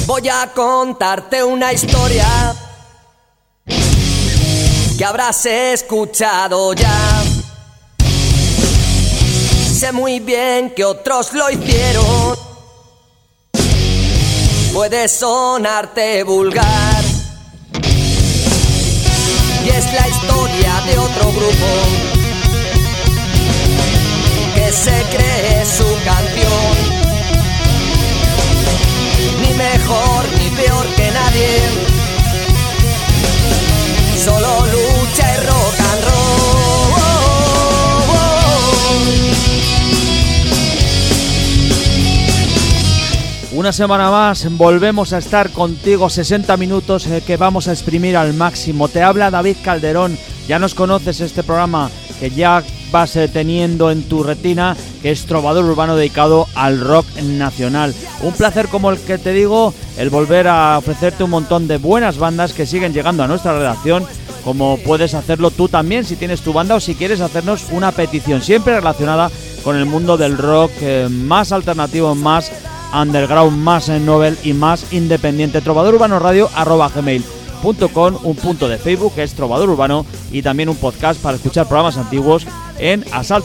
Voy a contarte una historia que habrás escuchado ya. Sé muy bien que otros lo hicieron. Puede sonarte vulgar y es la historia de otro grupo que se cree su canción. Ni mejor ni peor que nadie, solo lucha y rock and roll. Una semana más volvemos a estar contigo, 60 minutos que vamos a exprimir al máximo. Te habla David Calderón, ya nos conoces este programa que ya vas teniendo en tu retina, que es Trovador Urbano, dedicado al rock nacional. Un placer, como el que te digo, el volver a ofrecerte un montón de buenas bandas que siguen llegando a nuestra redacción, como puedes hacerlo tú también si tienes tu banda o si quieres hacernos una petición, siempre relacionada con el mundo del rock más alternativo, más underground, más novel y más independiente. trovadorurbanorradio@gmail.com, un punto de Facebook que es Trovador Urbano y también un podcast para escuchar programas antiguos en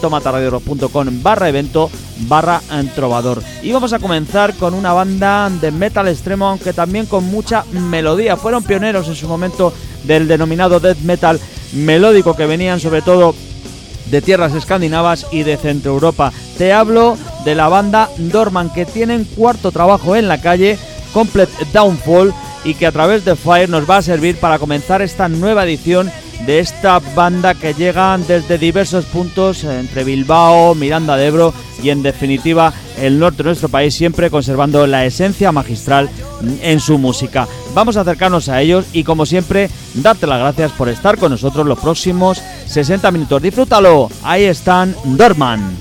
asaltomatarradio.com/evento/trovador. Y vamos a comenzar con una banda de metal extremo, aunque también con mucha melodía. Fueron pioneros en su momento del denominado death metal melódico, que venían sobre todo de tierras escandinavas y de Centro Europa. Te hablo de la banda Dorman, que tienen cuarto trabajo en la calle, Complete Downfall, y que a través de Fire nos va a servir para comenzar esta nueva edición de esta banda que llega desde diversos puntos entre Bilbao, Miranda de Ebro y en definitiva el norte de nuestro país, siempre conservando la esencia magistral en su música. Vamos a acercarnos a ellos y, como siempre, darte las gracias por estar con nosotros los próximos 60 minutos. Disfrútalo, ahí están Dorman.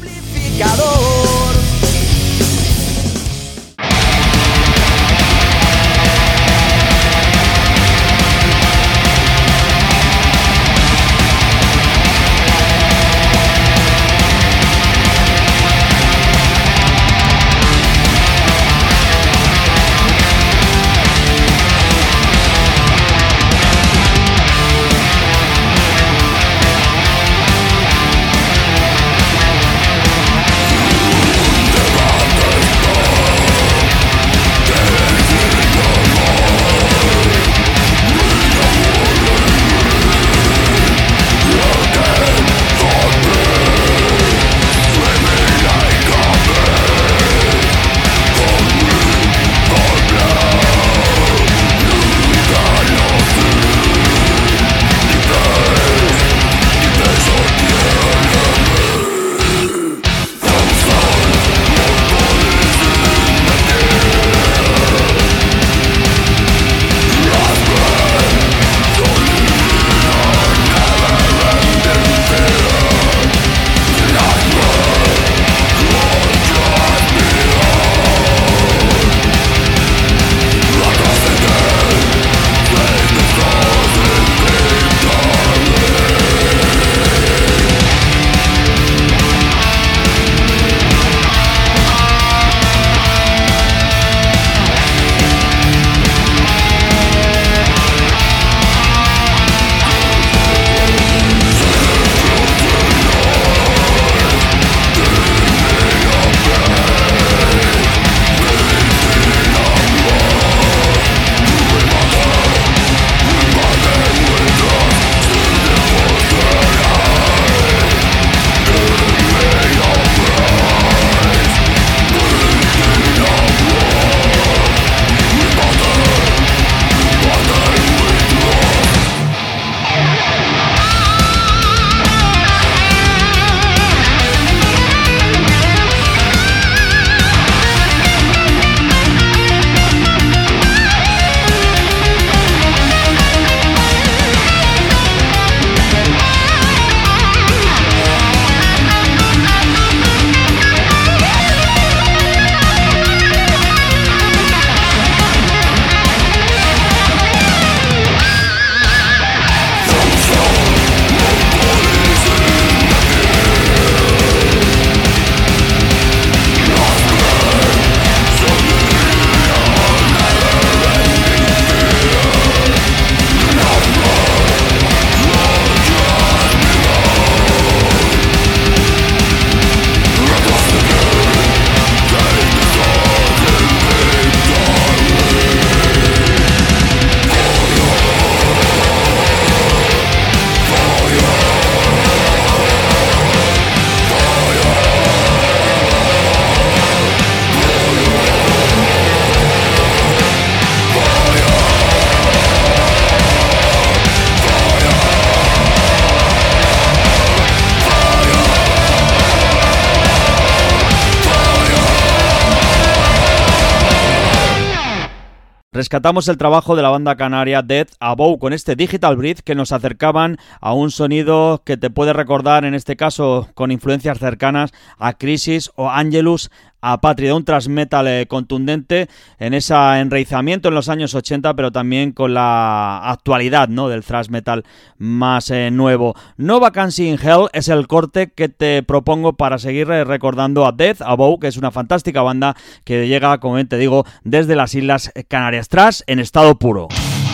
Rescatamos el trabajo de la banda canaria Death Above con este Digital Breath que nos acercaban a un sonido que te puede recordar, en este caso con influencias cercanas a Crisis o Angelus Apátrida, un thrash metal contundente en ese enraizamiento en los años 80, pero también con la actualidad, ¿no?, del thrash metal más nuevo. No Vacancy in Hell es el corte que te propongo para seguir recordando a Death Above, que es una fantástica banda que llega, como te digo, desde las Islas Canarias. Thrash en estado puro.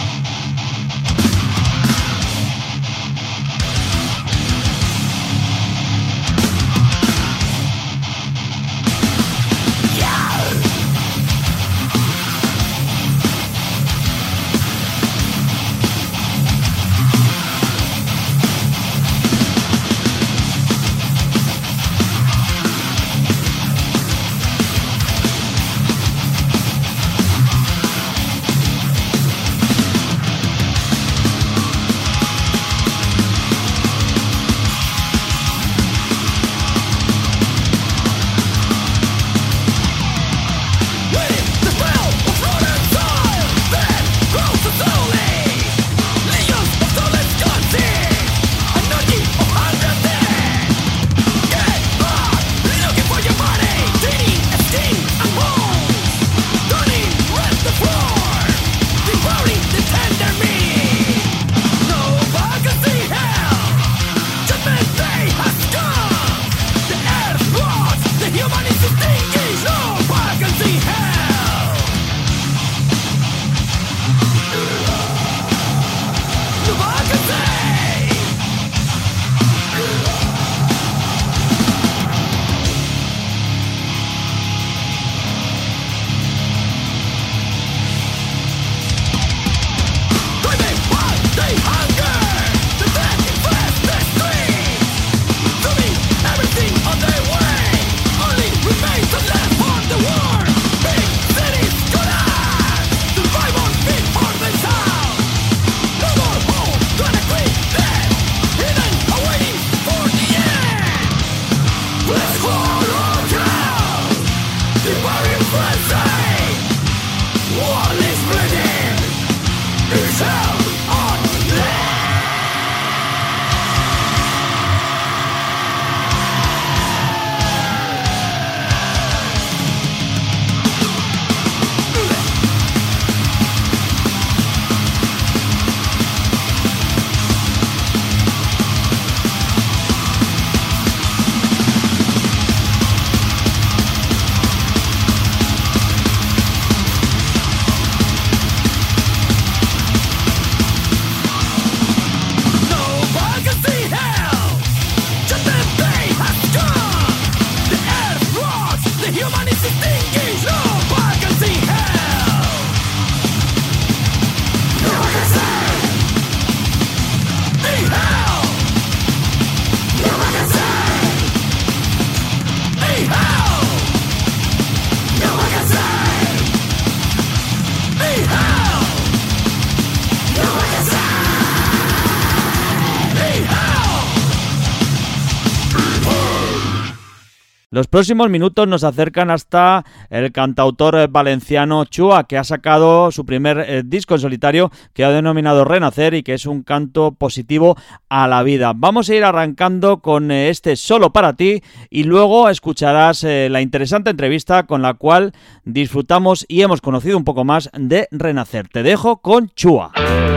Los próximos minutos nos acercan hasta el cantautor valenciano Chua, que ha sacado su primer disco en solitario que ha denominado Renacer y que es un canto positivo a la vida. Vamos a ir arrancando con este Solo para ti y luego escucharás la interesante entrevista con la cual disfrutamos y hemos conocido un poco más de Renacer. Te dejo con Chua.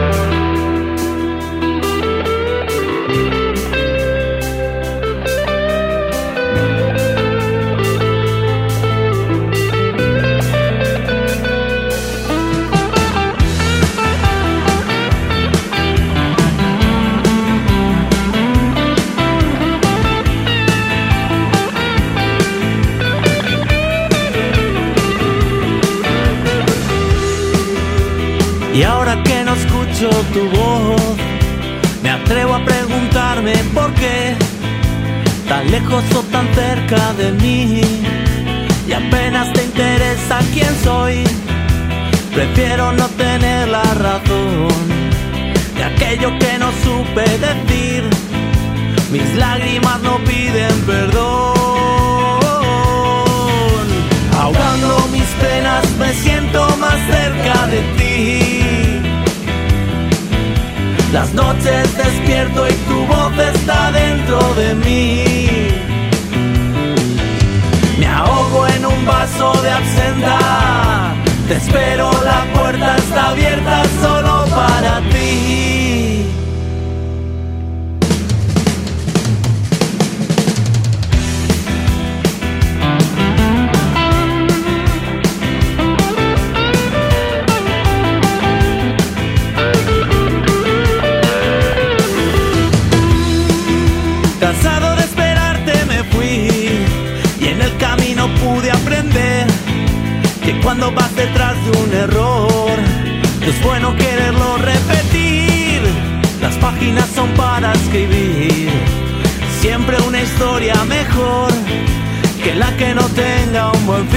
Y ahora que no escucho tu voz, me atrevo a preguntarme por qué tan lejos o tan cerca de mí, y apenas te interesa quién soy. Prefiero no tener la razón de aquello que no supe decir. Mis lágrimas no piden perdón. Ahogando mis penas me siento más cerca de ti. Te espero, la puerta está abierta solo para ti. Cansado de esperarte me fui y en el camino pude aprender que cuando vas detrás de un error es bueno quererlo repetir. Las páginas son para escribir siempre una historia mejor que la que no tenga un buen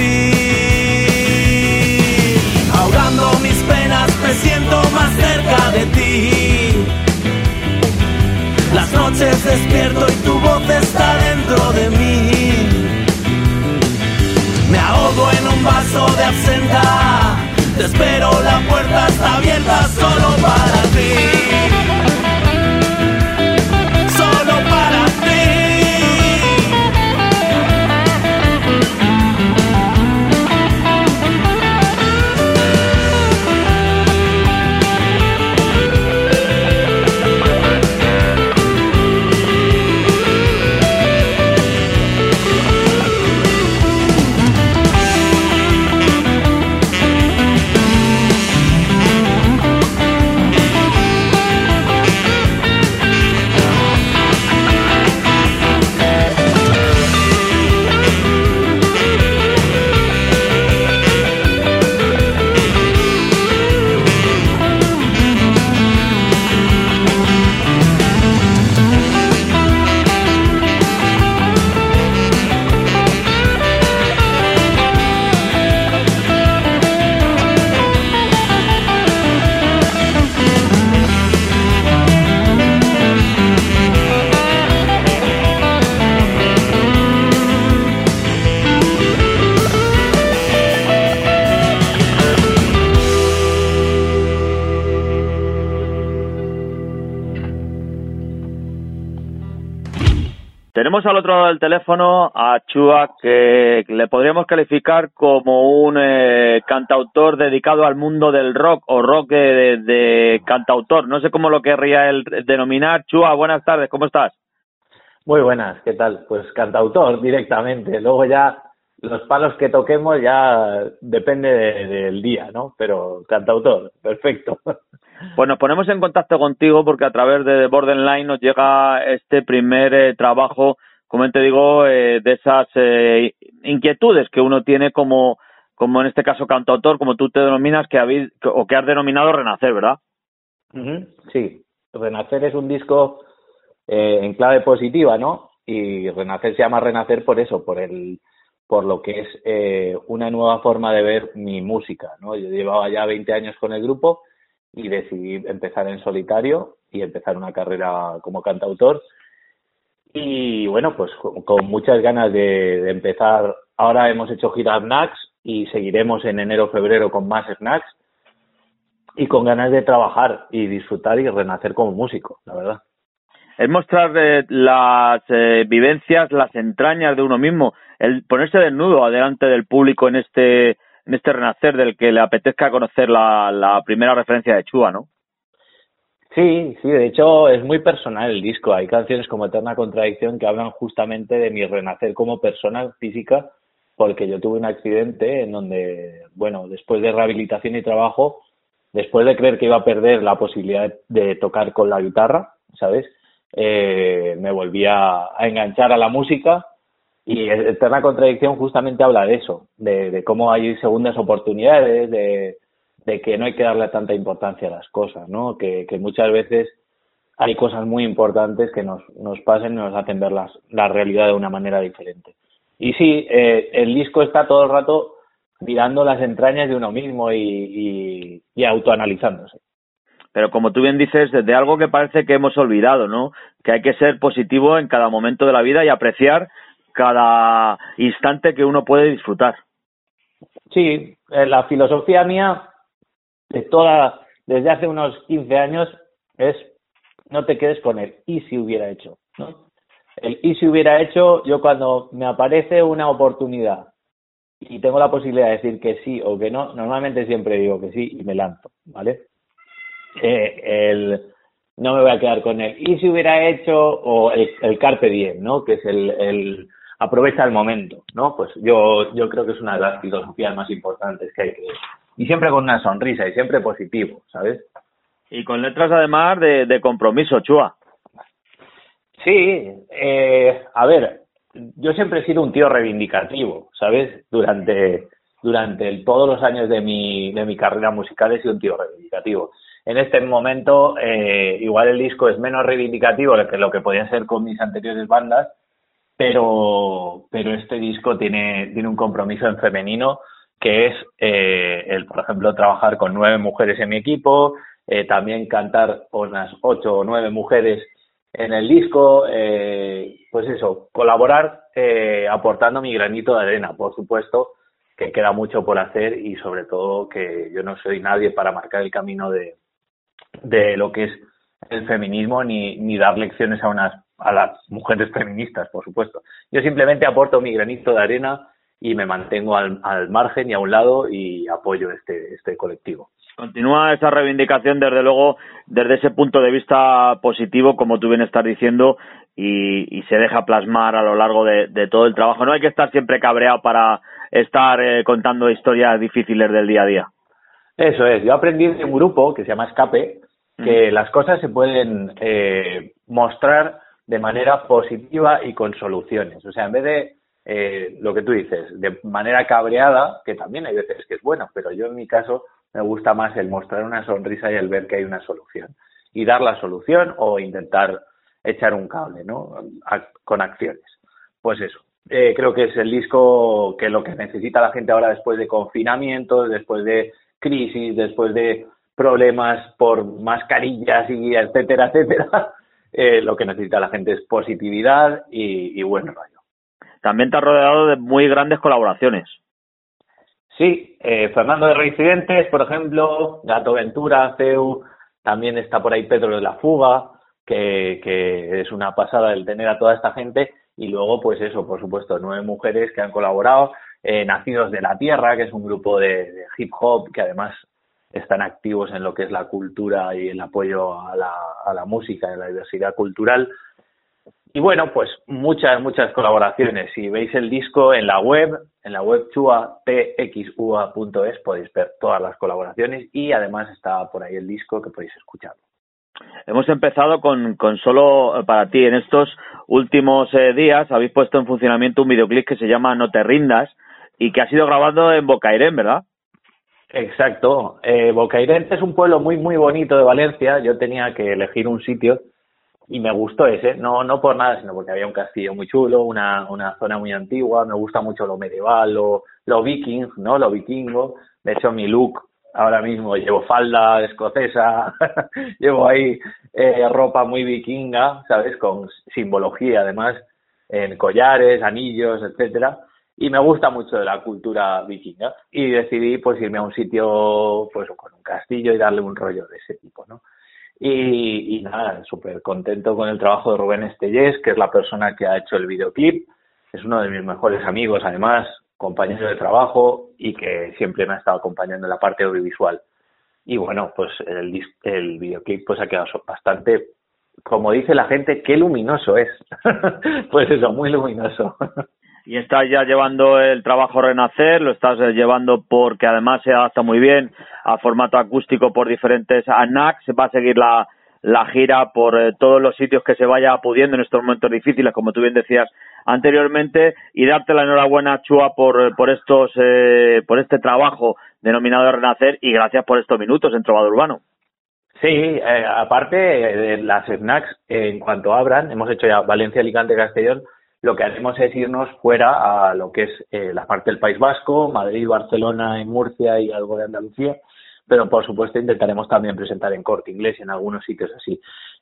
fin. Ahogando mis penas me siento más cerca de ti. Las noches despierto y tu voz está dentro de mí. Me ahogo en un vaso de absenta. Te espero, la puerta está abierta solo para ti. Solo para ti. Tenemos al otro lado del teléfono a Chua, que le podríamos calificar como un cantautor dedicado al mundo del rock o rock de cantautor. No sé cómo lo querría él denominar. Chua, buenas tardes, ¿cómo estás? Muy buenas, ¿qué tal? Pues cantautor directamente. Luego ya los palos que toquemos ya depende del día, ¿no? Pero cantautor, perfecto. Pues nos ponemos en contacto contigo porque a través de Borderline nos llega este primer trabajo, como te digo, de esas inquietudes que uno tiene como en este caso cantautor, como tú te denominas, que has denominado Renacer, ¿verdad? Sí, Renacer es un disco en clave positiva, ¿no? Y Renacer se llama Renacer por eso, por lo que es una nueva forma de ver mi música, ¿no? Yo llevaba ya 20 años con el grupo y decidí empezar en solitario y empezar una carrera como cantautor. Y bueno, pues con muchas ganas de empezar. Ahora hemos hecho gira Snacks y seguiremos en enero, febrero con más Snacks. Y con ganas de trabajar y disfrutar y renacer como músico, la verdad. Es mostrar las vivencias, las entrañas de uno mismo, el ponerse desnudo delante del público en este renacer del que le apetezca conocer la primera referencia de Chua, ¿no? Sí, de hecho es muy personal el disco. Hay canciones como Eterna Contradicción que hablan justamente de mi renacer como persona física, porque yo tuve un accidente en donde, bueno, después de rehabilitación y trabajo, después de creer que iba a perder la posibilidad de tocar con la guitarra, ¿sabes? Me volví a enganchar a la música. Y Eterna Contradicción justamente habla de eso, de cómo hay segundas oportunidades, de que no hay que darle tanta importancia a las cosas, ¿no? Que muchas veces hay cosas muy importantes que nos pasan y nos hacen ver la realidad de una manera diferente. Y sí, el disco está todo el rato mirando las entrañas de uno mismo y autoanalizándose. Pero como tú bien dices, de algo que parece que hemos olvidado, ¿no? Que hay que ser positivo en cada momento de la vida y apreciar cada instante que uno puede disfrutar. Sí, la filosofía mía desde hace unos 15 años es no te quedes con el y si hubiera hecho, ¿no? El y si hubiera hecho, yo cuando me aparece una oportunidad y tengo la posibilidad de decir que sí o que no, normalmente siempre digo que sí y me lanzo, ¿vale? No me voy a quedar con él. ¿Y si hubiera hecho? O el carpe diem, ¿no? Que es el aprovecha el momento, ¿no? Pues yo creo que es una de las filosofías más importantes que hay que... Y siempre con una sonrisa y siempre positivo, ¿sabes? Y con letras además de compromiso, Chua. Sí, a ver, yo siempre he sido un tío reivindicativo, ¿sabes? Durante todos los años de mi carrera musical he sido un tío reivindicativo. En este momento, igual el disco es menos reivindicativo que lo que podía ser con mis anteriores bandas, pero este disco tiene un compromiso en femenino, que es por ejemplo, trabajar con 9 mujeres en mi equipo, también cantar unas 8 o 9 mujeres en el disco, pues eso, colaborar aportando mi granito de arena. Por supuesto que queda mucho por hacer y sobre todo que yo no soy nadie para marcar el camino de lo que es el feminismo ni dar lecciones a las mujeres feministas, por supuesto. Yo simplemente aporto mi granito de arena y me mantengo al margen y a un lado y apoyo este colectivo. Continúa esa reivindicación, desde luego, desde ese punto de vista positivo, como tú bien estás diciendo, y se deja plasmar a lo largo de todo el trabajo. No hay que estar siempre cabreado para estar contando historias difíciles del día a día. Eso es. Yo aprendí de un grupo que se llama Escape, que las cosas se pueden mostrar de manera positiva y con soluciones. O sea, en vez de lo que tú dices, de manera cabreada, que también hay veces que es bueno, pero yo en mi caso me gusta más el mostrar una sonrisa y el ver que hay una solución. Y dar la solución o intentar echar un cable, ¿no? Con acciones. Pues eso. Creo que es el disco que lo que necesita la gente ahora después de confinamientos, después de crisis, después de problemas por mascarillas y etcétera, etcétera. Lo que necesita la gente es positividad y buen rollo. También te has rodeado de muy grandes colaboraciones. Sí, Fernando de Reincidentes, por ejemplo, Gato Ventura, Ceu, también está por ahí Pedro de la Fuga, que es una pasada el tener a toda esta gente, y luego, pues eso, por supuesto, 9 mujeres que han colaborado, Nacidos de la Tierra, que es un grupo de hip hop que además están activos en lo que es la cultura y el apoyo a la música y a la diversidad cultural. Y bueno, pues muchas colaboraciones. Si veis el disco en la web txua.es podéis ver todas las colaboraciones y además está por ahí el disco que podéis escuchar. Hemos empezado con solo para ti. En estos últimos días habéis puesto en funcionamiento un videoclip que se llama No te rindas y que ha sido grabado en Bocairent, ¿verdad? Exacto. Bocairent es un pueblo muy muy bonito de Valencia. Yo tenía que elegir un sitio y me gustó ese, no por nada, sino porque había un castillo muy chulo, una zona muy antigua, me gusta mucho lo medieval, lo viking, ¿no? Lo vikingo. De hecho, mi look ahora mismo llevo falda escocesa, llevo ahí ropa muy vikinga, ¿sabes? Con simbología, además, en collares, anillos, etcétera. Y me gusta mucho de la cultura vikinga. Y decidí, pues, irme a un sitio, pues, con un castillo y darle un rollo de ese tipo, ¿no? Y nada, súper contento con el trabajo de Rubén Estellés, que es la persona que ha hecho el videoclip. Es uno de mis mejores amigos, además, compañero de trabajo y que siempre me ha estado acompañando en la parte audiovisual. Y bueno, pues el videoclip pues ha quedado bastante, como dice la gente, qué luminoso es. Pues eso, muy luminoso. Y estás ya llevando el trabajo Renacer, lo estás llevando porque además se adapta muy bien a formato acústico por diferentes ANAC. Se va a seguir la gira por todos los sitios que se vaya pudiendo en estos momentos difíciles, como tú bien decías anteriormente, y darte la enhorabuena, Chua, por este trabajo denominado Renacer, y gracias por estos minutos en Trovador Urbano. Sí, aparte de las snacks, en cuanto abran, hemos hecho ya Valencia, Alicante, Castellón. Lo que haremos es irnos fuera a lo que es la parte del País Vasco, Madrid, Barcelona y Murcia y algo de Andalucía, pero por supuesto intentaremos también presentar en Corte Inglés y en algunos sitios así.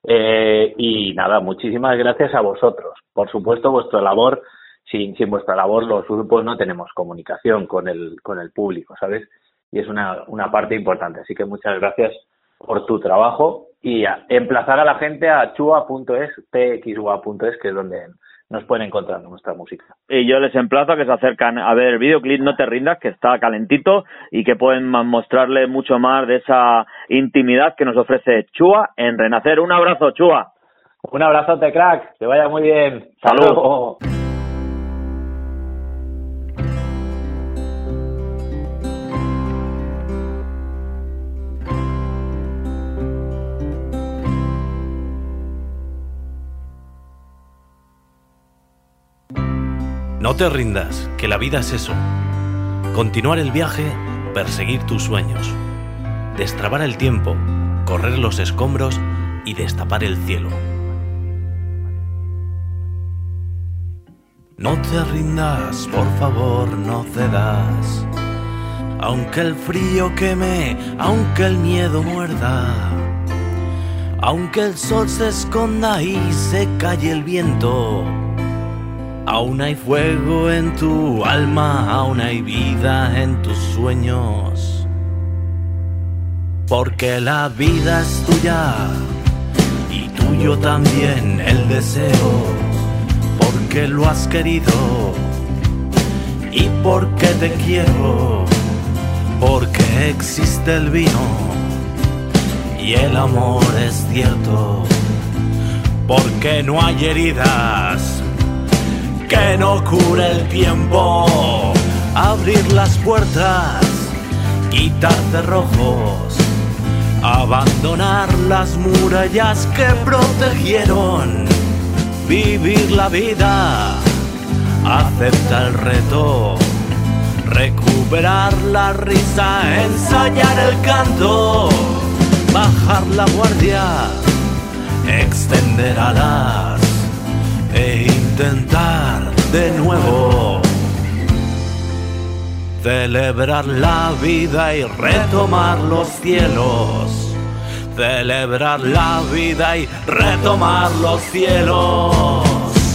Y nada, muchísimas gracias a vosotros. Por supuesto, vuestra labor, sin vuestra labor los grupos no tenemos comunicación con el público, ¿sabes? Y es una parte importante. Así que muchas gracias por tu trabajo y emplazar a la gente a chua.es, pxua.es, que es donde nos pueden encontrar nuestra música. Y yo les emplazo a que se acercan a ver el videoclip No te rindas, que está calentito y que pueden mostrarle mucho más de esa intimidad que nos ofrece Chua en Renacer. Un abrazo, Chua. Un abrazote, crack. Que vaya muy bien. Salud. No te rindas, que la vida es eso. Continuar el viaje, perseguir tus sueños. Destrabar el tiempo, correr los escombros y destapar el cielo. No te rindas, por favor, no cedas. Aunque el frío queme, aunque el miedo muerda, aunque el sol se esconda y se calle el viento, aún hay fuego en tu alma, aún hay vida en tus sueños. Porque la vida es tuya y tuyo también el deseo. Porque lo has querido y porque te quiero. Porque existe el vino y el amor es cierto. Porque no hay heridas que no cure el tiempo. Abrir las puertas, quitar cerrojos, abandonar las murallas que protegieron. Vivir la vida, acepta el reto, recuperar la risa, ensayar el canto, bajar la guardia, extender alas e intentar de nuevo. Celebrar la vida y retomar los cielos. Celebrar la vida y retomar los cielos.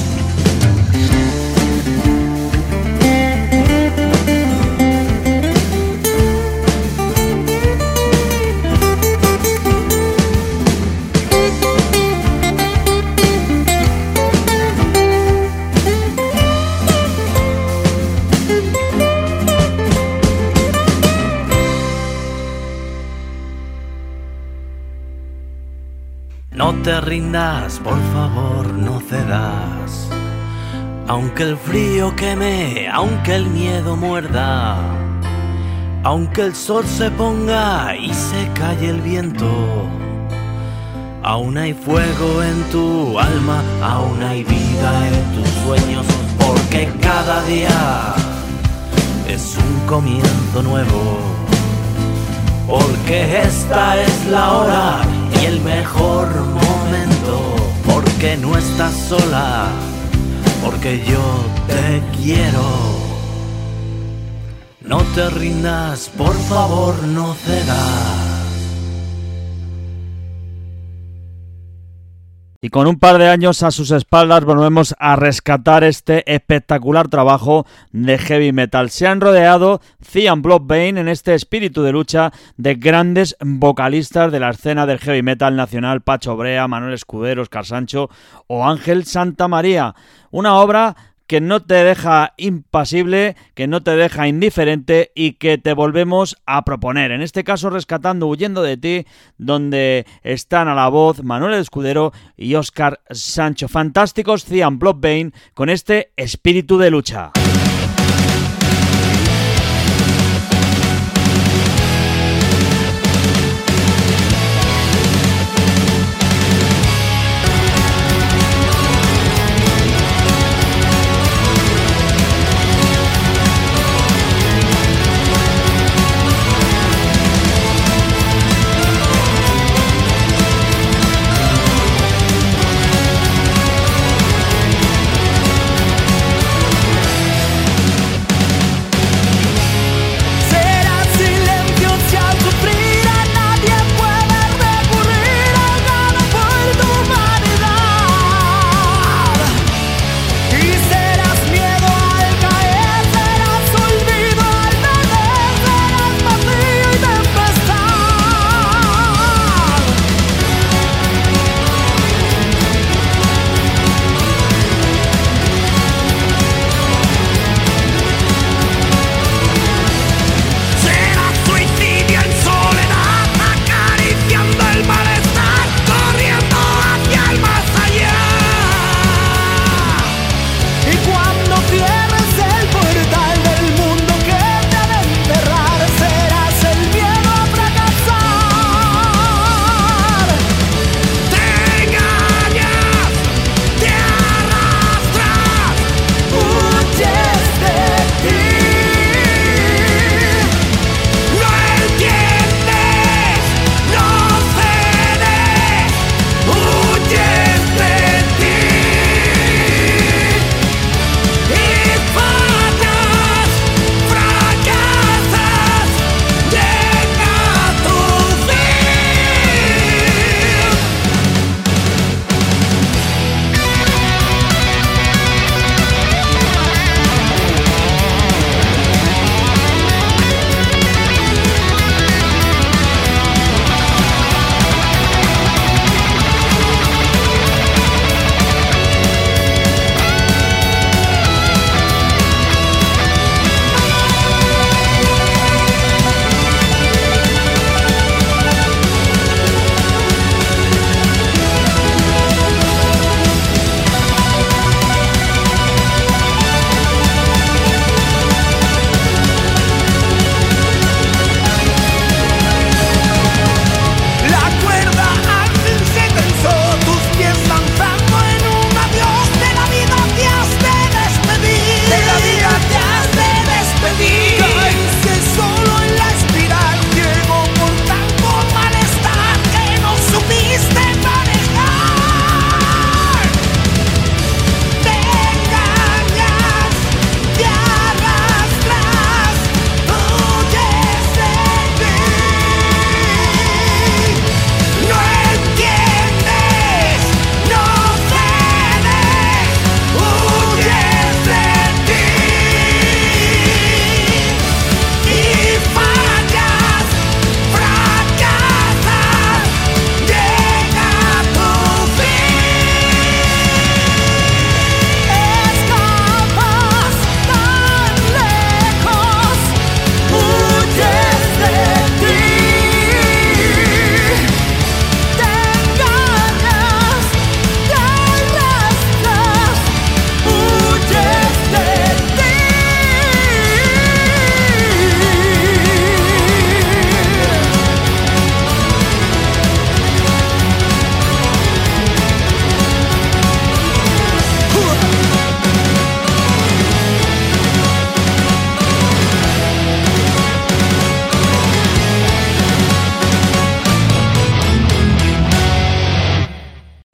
No te rindas, por favor, no cedas. Aunque el frío queme, aunque el miedo muerda, aunque el sol se ponga y se calle el viento, aún hay fuego en tu alma, aún hay vida en tus sueños. Porque cada día es un comienzo nuevo. Porque esta es la hora y el mejor momento. Porque no estás sola, porque yo te quiero. No te rindas, por favor, no cedas. Y con un par de años a sus espaldas volvemos a rescatar este espectacular trabajo de heavy metal. Se han rodeado Cian Bloodbane en este espíritu de lucha de grandes vocalistas de la escena del heavy metal nacional: Pacho Brea, Manuel Escudero, Óscar Sancho o Ángel Santamaría. Una obra que no te deja impasible, que no te deja indiferente y que te volvemos a proponer. En este caso rescatando Huyendo de ti, donde están a la voz Manuel Escudero y Óscar Sancho. Fantásticos Cian Bloodbane con este espíritu de lucha.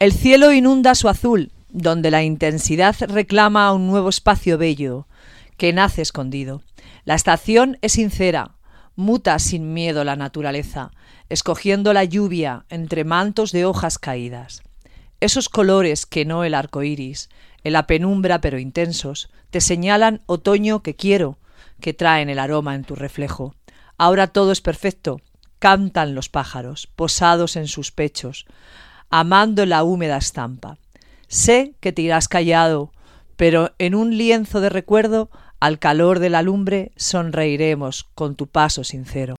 El cielo inunda su azul, donde la intensidad reclama un nuevo espacio bello, que nace escondido. La estación es sincera, muta sin miedo la naturaleza, escogiendo la lluvia entre mantos de hojas caídas. Esos colores que no el arco iris, en la penumbra pero intensos, te señalan otoño que quiero, que traen el aroma en tu reflejo. Ahora todo es perfecto, cantan los pájaros, posados en sus pechos, amando la húmeda estampa. Sé que te irás callado, pero en un lienzo de recuerdo, al calor de la lumbre, sonreiremos con tu paso sincero.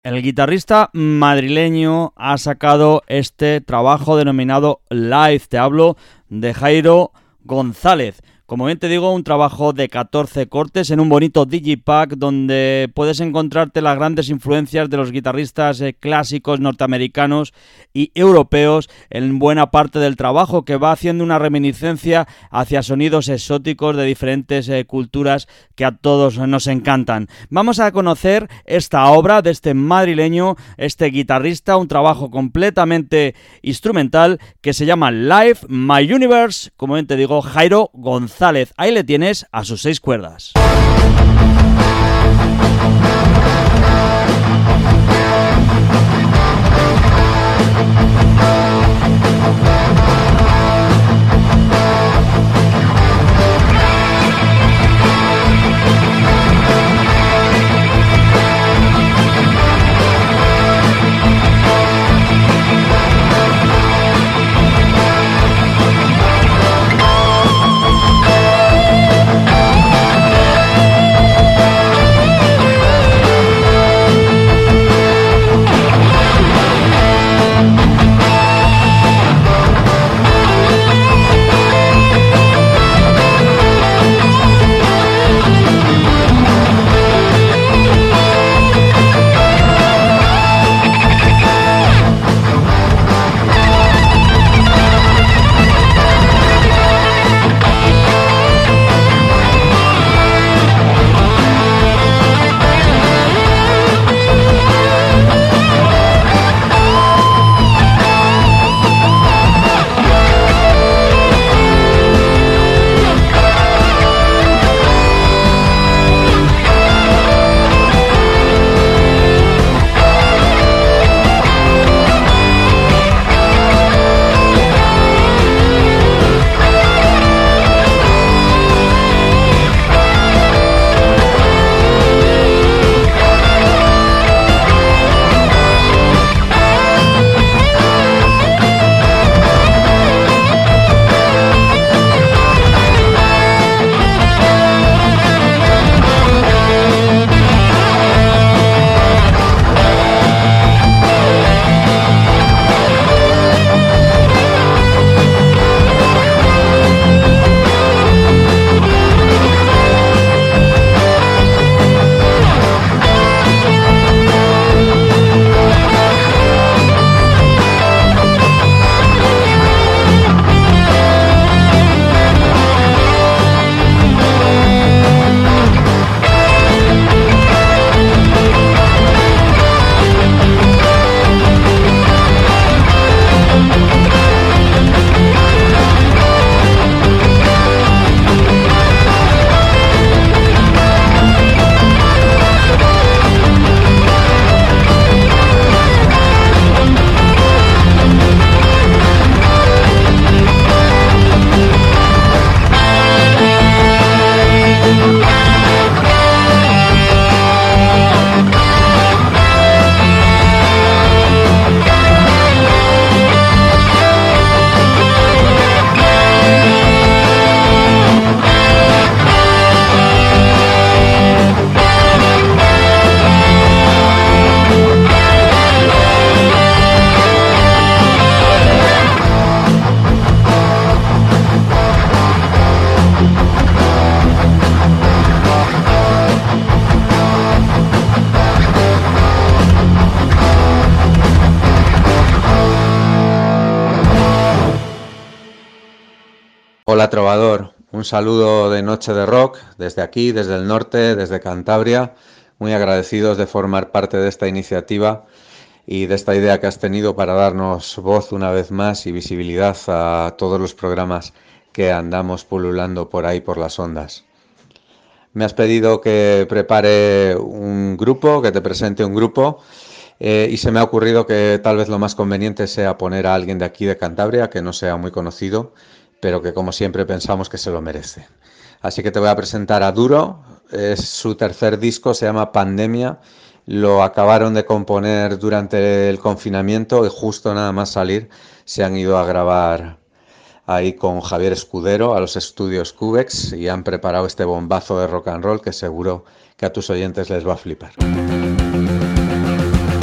El guitarrista madrileño ha sacado este trabajo denominado Live. Te hablo de Jairo González. Como bien te digo, un trabajo de 14 cortes en un bonito digipack donde puedes encontrarte las grandes influencias de los guitarristas clásicos norteamericanos y europeos en buena parte del trabajo, que va haciendo una reminiscencia hacia sonidos exóticos de diferentes culturas que a todos nos encantan. Vamos a conocer esta obra de este madrileño, este guitarrista, un trabajo completamente instrumental que se llama Live My Universe, como bien te digo, Jairo González. Ahí le tienes a sus 6 cuerdas. Hola trovador, un saludo de Noche de Rock desde aquí, desde el norte, desde Cantabria, muy agradecidos de formar parte de esta iniciativa y de esta idea que has tenido para darnos voz una vez más y visibilidad a todos los programas que andamos pululando por ahí por las ondas. Me has pedido que prepare un grupo, que te presente un grupo y se me ha ocurrido que tal vez lo más conveniente sea poner a alguien de aquí de Cantabria que no sea muy conocido, pero que como siempre pensamos que se lo merece. Así que te voy a presentar a Duro, es su tercer disco, se llama Pandemia, lo acabaron de componer durante el confinamiento y justo nada más salir se han ido a grabar ahí con Javier Escudero a los estudios Cubex y han preparado este bombazo de rock and roll que seguro que a tus oyentes les va a flipar.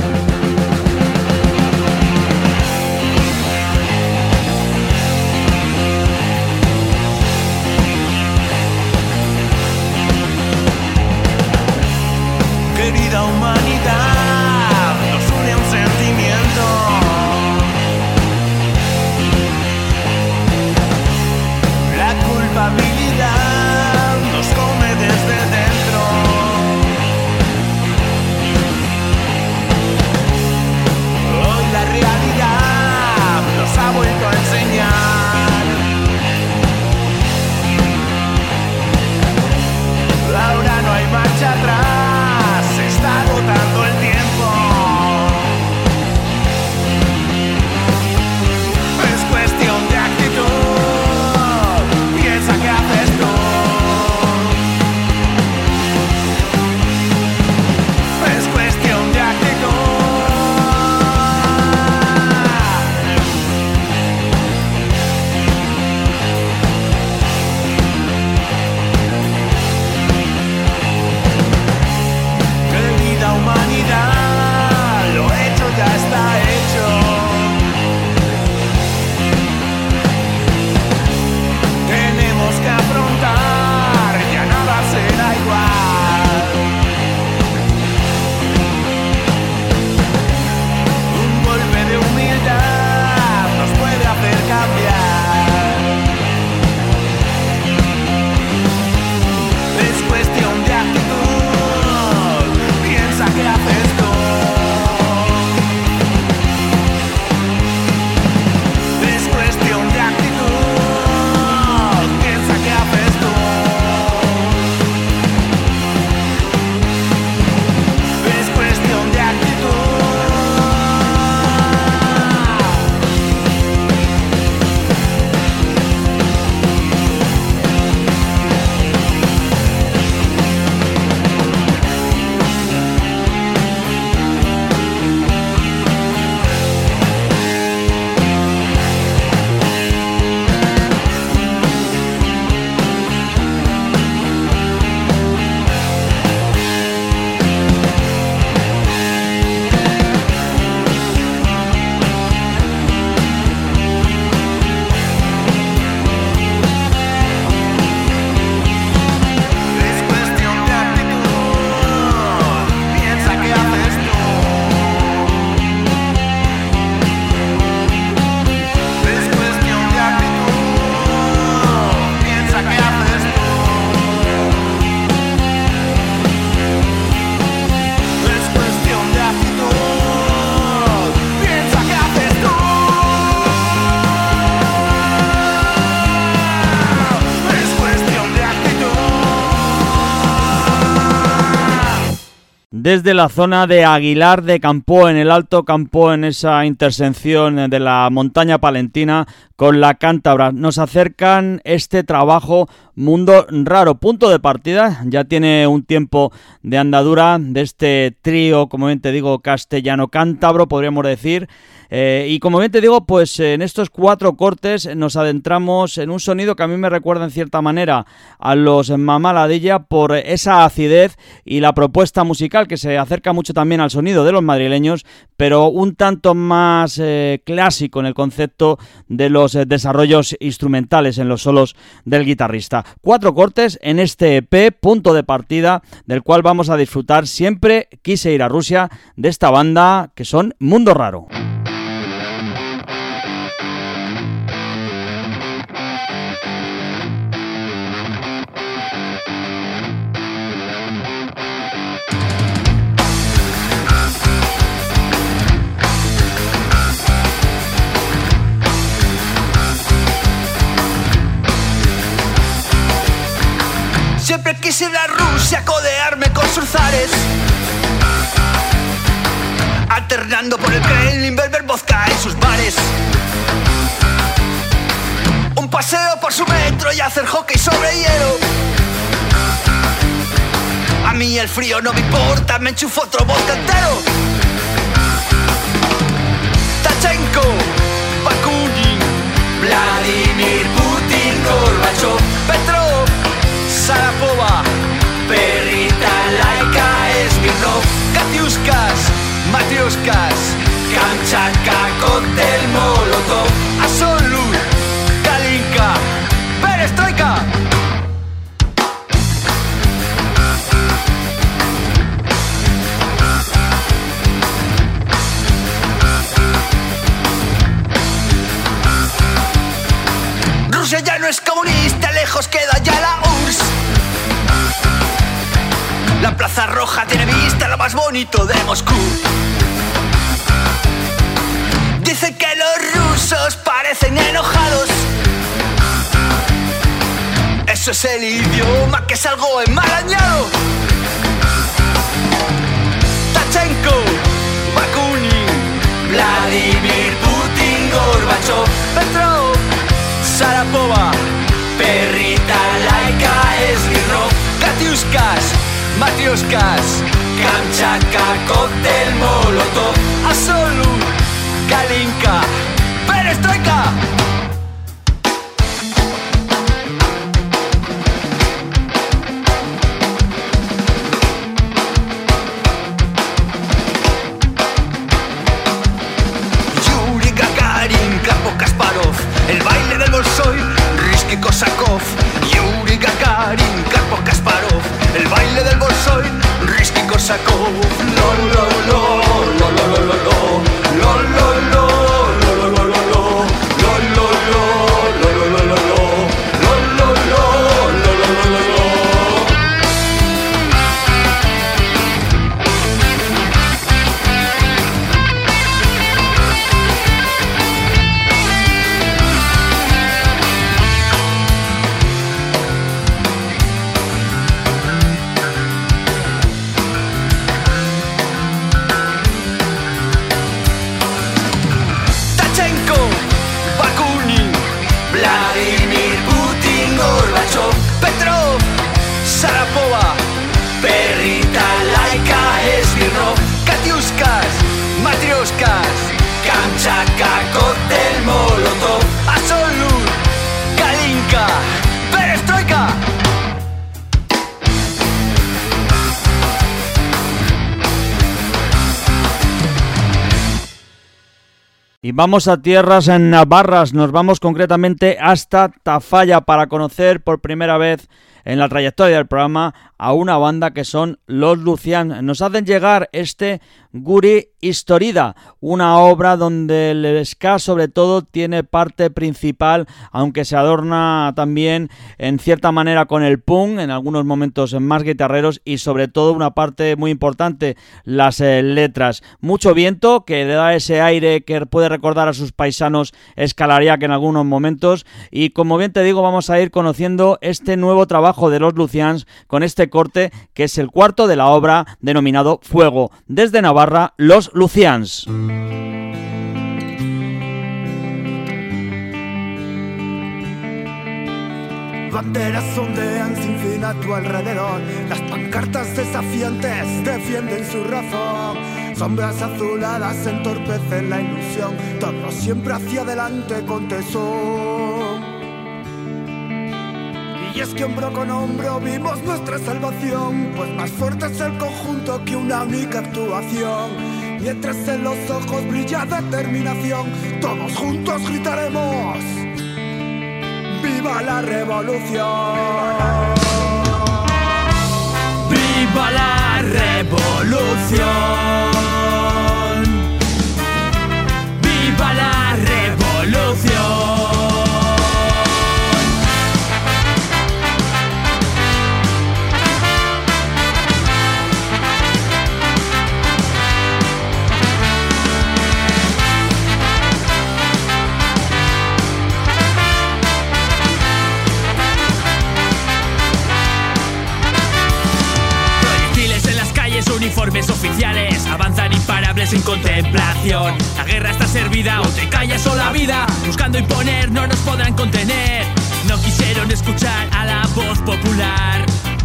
desde la zona de Aguilar de Campoo, en el Alto Campoo, en esa intersección de la montaña palentina con la cántabra. Nos acercan este trabajo Mundo Raro, punto de partida. Ya tiene un tiempo de andadura de este trío, como bien te digo, castellano-cántabro, podríamos decir. Y como bien te digo, pues en estos 4 cortes nos adentramos en un sonido que a mí me recuerda en cierta manera a los Mamá Ladilla por esa acidez y la propuesta musical que se acerca mucho también al sonido de los madrileños, pero un tanto más clásico en el concepto de los desarrollos instrumentales en los solos del guitarrista. 4 cortes en este EP, punto de partida, del cual vamos a disfrutar. Siempre quise ir a Rusia, de esta banda que son Mundo Raro. Siempre quise ir a Rusia, codearme con sus zares, alternando por el Kremlin, beber vodka en sus bares. Un paseo por su metro y hacer hockey sobre hielo. A mí el frío no me importa, me enchufo otro vodka entero. Tachenko, Bakunin, Vladimir Putin, Gorbachev, Petrov, Sarapova, Perrita, Laika, Smirnov, Katiuskas, Matrioskas, Kamchatka, Cóctel Molotov, Absolut, Kalinka, Perestroika. Rusia ya no es comunista, lejos queda ya la URSS. La Plaza Roja tiene vista lo más bonito de Moscú. Dicen que los rusos parecen enojados. Eso es el idioma que es algo enmarañado. Tachenko, Bakunin, Vladimir Putin, Gorbachev, Petrov, Sarapova, Perrita, Laika, Smirnov, Katiuskas, Matrioskas, Kamchatka, Cóctel Molotov, Absolut, Kalinka, Perestroika. Yuri Gagarin, Karpov, Kasparov, el baile del Bolshoi, Risky-Kosakov. Yuri Gagarin, Karpov, Kasparov, el baile del Bolshoi, Risky-Kosakov. Lo lo lo lo lo lo lo lo lo lo lo lo lo lo lo lo Sarapova, Perrita, Laika, Smirnov, Katiuskas, Matrioskas, Kamchatka, Cóctel Molotov, Absolut, Kalinka, Perestroika. Y vamos a tierras navarras, nos vamos concretamente hasta Tafalla para conocer por primera vez en la trayectoria del programa a una banda que son Los Lucian. Nos hacen llegar este Guri Istorida, una obra donde el ska sobre todo tiene parte principal, aunque se adorna también en cierta manera con el punk, en algunos momentos más guitarreros, y sobre todo una parte muy importante, las letras. Mucho viento, que le da ese aire que puede recordar a sus paisanos Escalariac en algunos momentos, y como bien te digo, vamos a ir conociendo este nuevo trabajo trabajo de los Lucians con este corte que es el cuarto de la obra denominado Fuego. Desde Navarra, los Lucians. Banderas ondean sin fin a tu alrededor. Las pancartas desafiantes defienden su razón. Sombras azuladas entorpecen la ilusión. Todo siempre hacia adelante con tesón. Y es que hombro con hombro vimos nuestra salvación, pues más fuerte es el conjunto que una única actuación. Mientras en los ojos brilla determinación, todos juntos gritaremos: ¡viva la revolución! ¡Viva la revolución! ¡Viva la revolución! Uniformes oficiales avanzan imparables en contemplación. La guerra está servida, o te callas o la vida buscando imponer no nos podrán contener. No quisieron escuchar a la voz popular,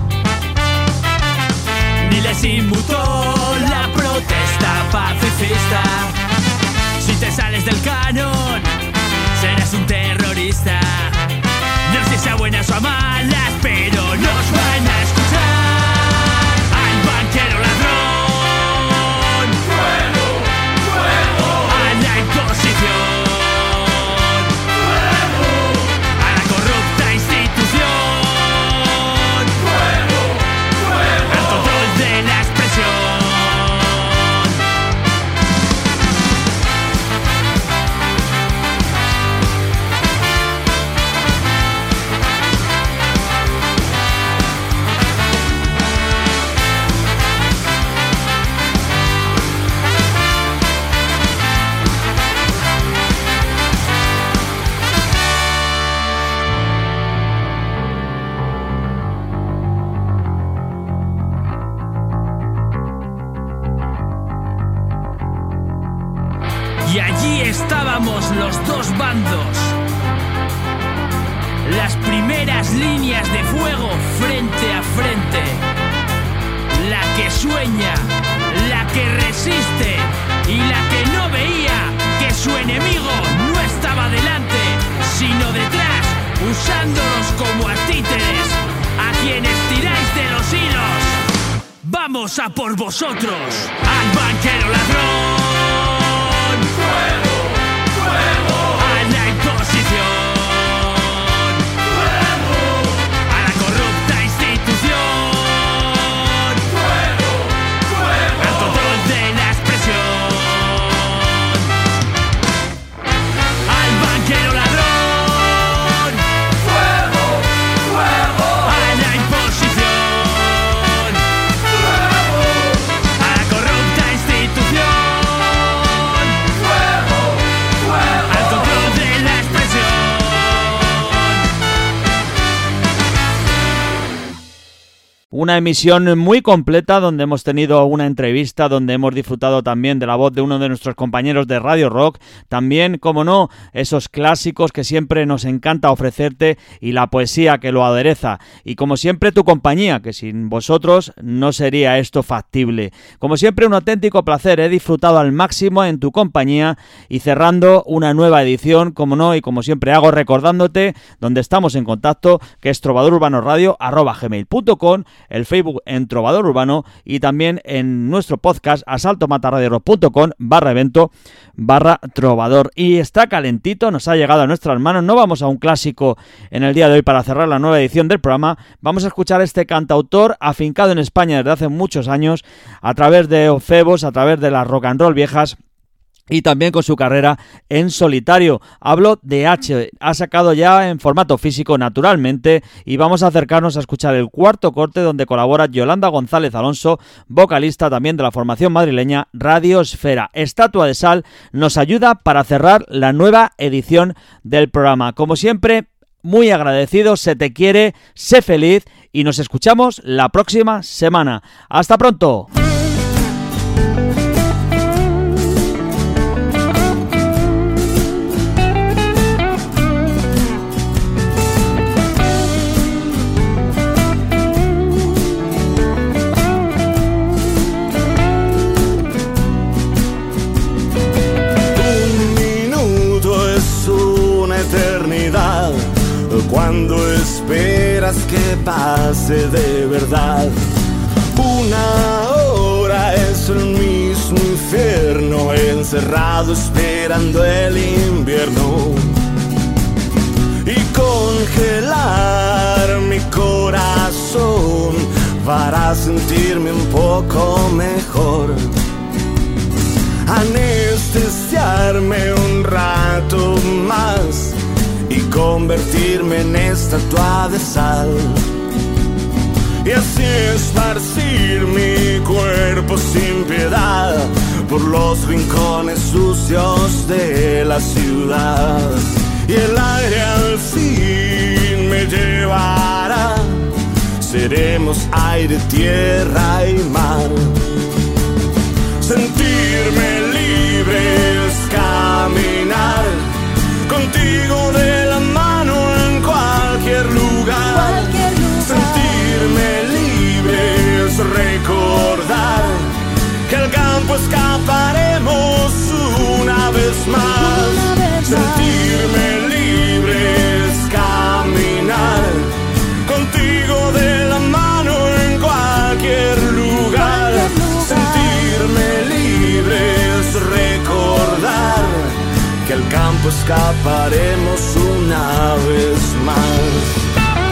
ni les inmutó la protesta pacifista. Si te sales del canon, serás un terrorista. No sé si a buenas o a malas, pero nos van a escuchar. Banquero ladrón, fuego, fuego, a la imposición, fuego, a la corrupta institución, fuego, fuego, al control de la expresión. Y allí estábamos los dos bandos, las primeras líneas de fuego frente a frente. La que sueña, la que resiste y la que no veía que su enemigo no estaba delante, sino detrás, usándolos como títeres, a quienes tiráis de los hilos. Vamos a por vosotros, al banquero ladrón. Fuego, fuego, a la imposición, fuego, a la corrupta institución, fuego, fuego, al control de la expresión, al banquero ladrón, fuego, fuego, a la imposición, fuego, a la corrupta institución. Una emisión muy completa donde hemos tenido una entrevista, donde hemos disfrutado también de la voz de uno de nuestros compañeros de Radio Rock, también, como no, esos clásicos que siempre nos encanta ofrecerte y la poesía que lo adereza. Y como siempre tu compañía, que sin vosotros no sería esto factible. Como siempre un auténtico placer, he disfrutado al máximo en tu compañía y cerrando una nueva edición, como no, y como siempre hago, recordándote donde estamos en contacto, que es trovadorurbanoradio@gmail.com, el Facebook en Trovador Urbano y también en nuestro podcast asaltomatarradiorock.com/evento/trovador. Y está calentito, nos ha llegado a nuestras manos. No vamos a un clásico en el día de hoy para cerrar la nueva edición del programa. Vamos a escuchar a este cantautor afincado en España desde hace muchos años a través de Ofebos, a través de las rock and roll viejas, y también con su carrera en solitario. Hablo de H, ha sacado ya en formato físico naturalmente, y vamos a acercarnos a escuchar el cuarto corte donde colabora Yolanda González Alonso, vocalista también de la formación madrileña Radiosfera. Estatua de Sal nos ayuda para cerrar la nueva edición del programa. Como siempre, muy agradecidos, se te quiere, sé feliz y nos escuchamos la próxima semana. ¡Hasta pronto! Cuando esperas que pase de verdad, 1 hora es el mismo infierno, encerrado esperando el invierno. Y congelar mi corazón para sentirme un poco mejor. Anestesiarme un rato más y convertirme en estatua de sal, y así esparcir mi cuerpo sin piedad por los rincones sucios de la ciudad. Y el aire al fin me llevará, seremos aire, tierra y mar. Sentirme libre es caminar contigo de la mano en cualquier lugar. Sentirme libre es recordar que al campo escaparemos una vez más. Sentirme libre es caminar contigo de la mano en cualquier lugar. Sentirme libre es recordar que al campo escaparemos una vez más.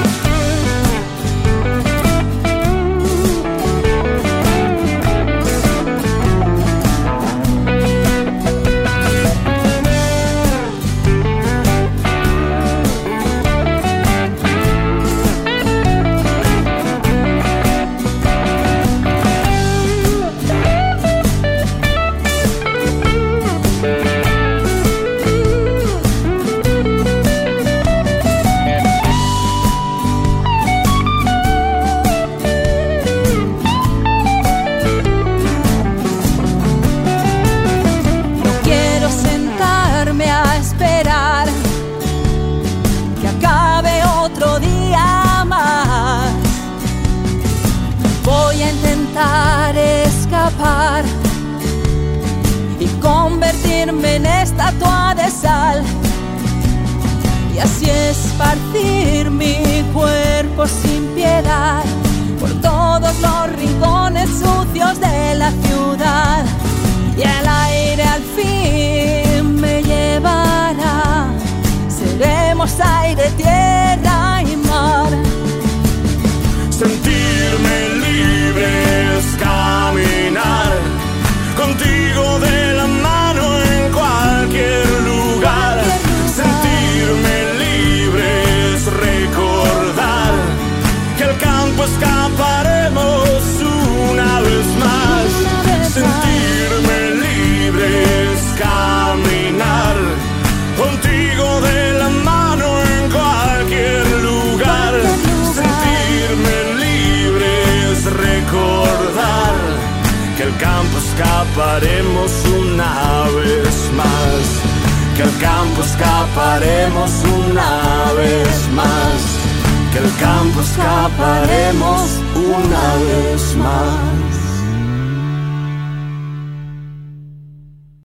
Y convertirme en estatua de sal, y así esparcir mi cuerpo sin piedad por todos los rincones sucios de la ciudad. Y el aire al fin me llevará, seremos aire, tierra y mar. Sentirme libre es caminar contigo de la mano en cualquier lugar. Sentirme libre es recordar que al campo escaparemos una vez más. Sentirme libre es caminar contigo de la mano en cualquier lugar. Sentirme libre es recordar que al campo escaparemos una vez más. Que al campo escaparemos una vez más. Que al campo escaparemos una vez más.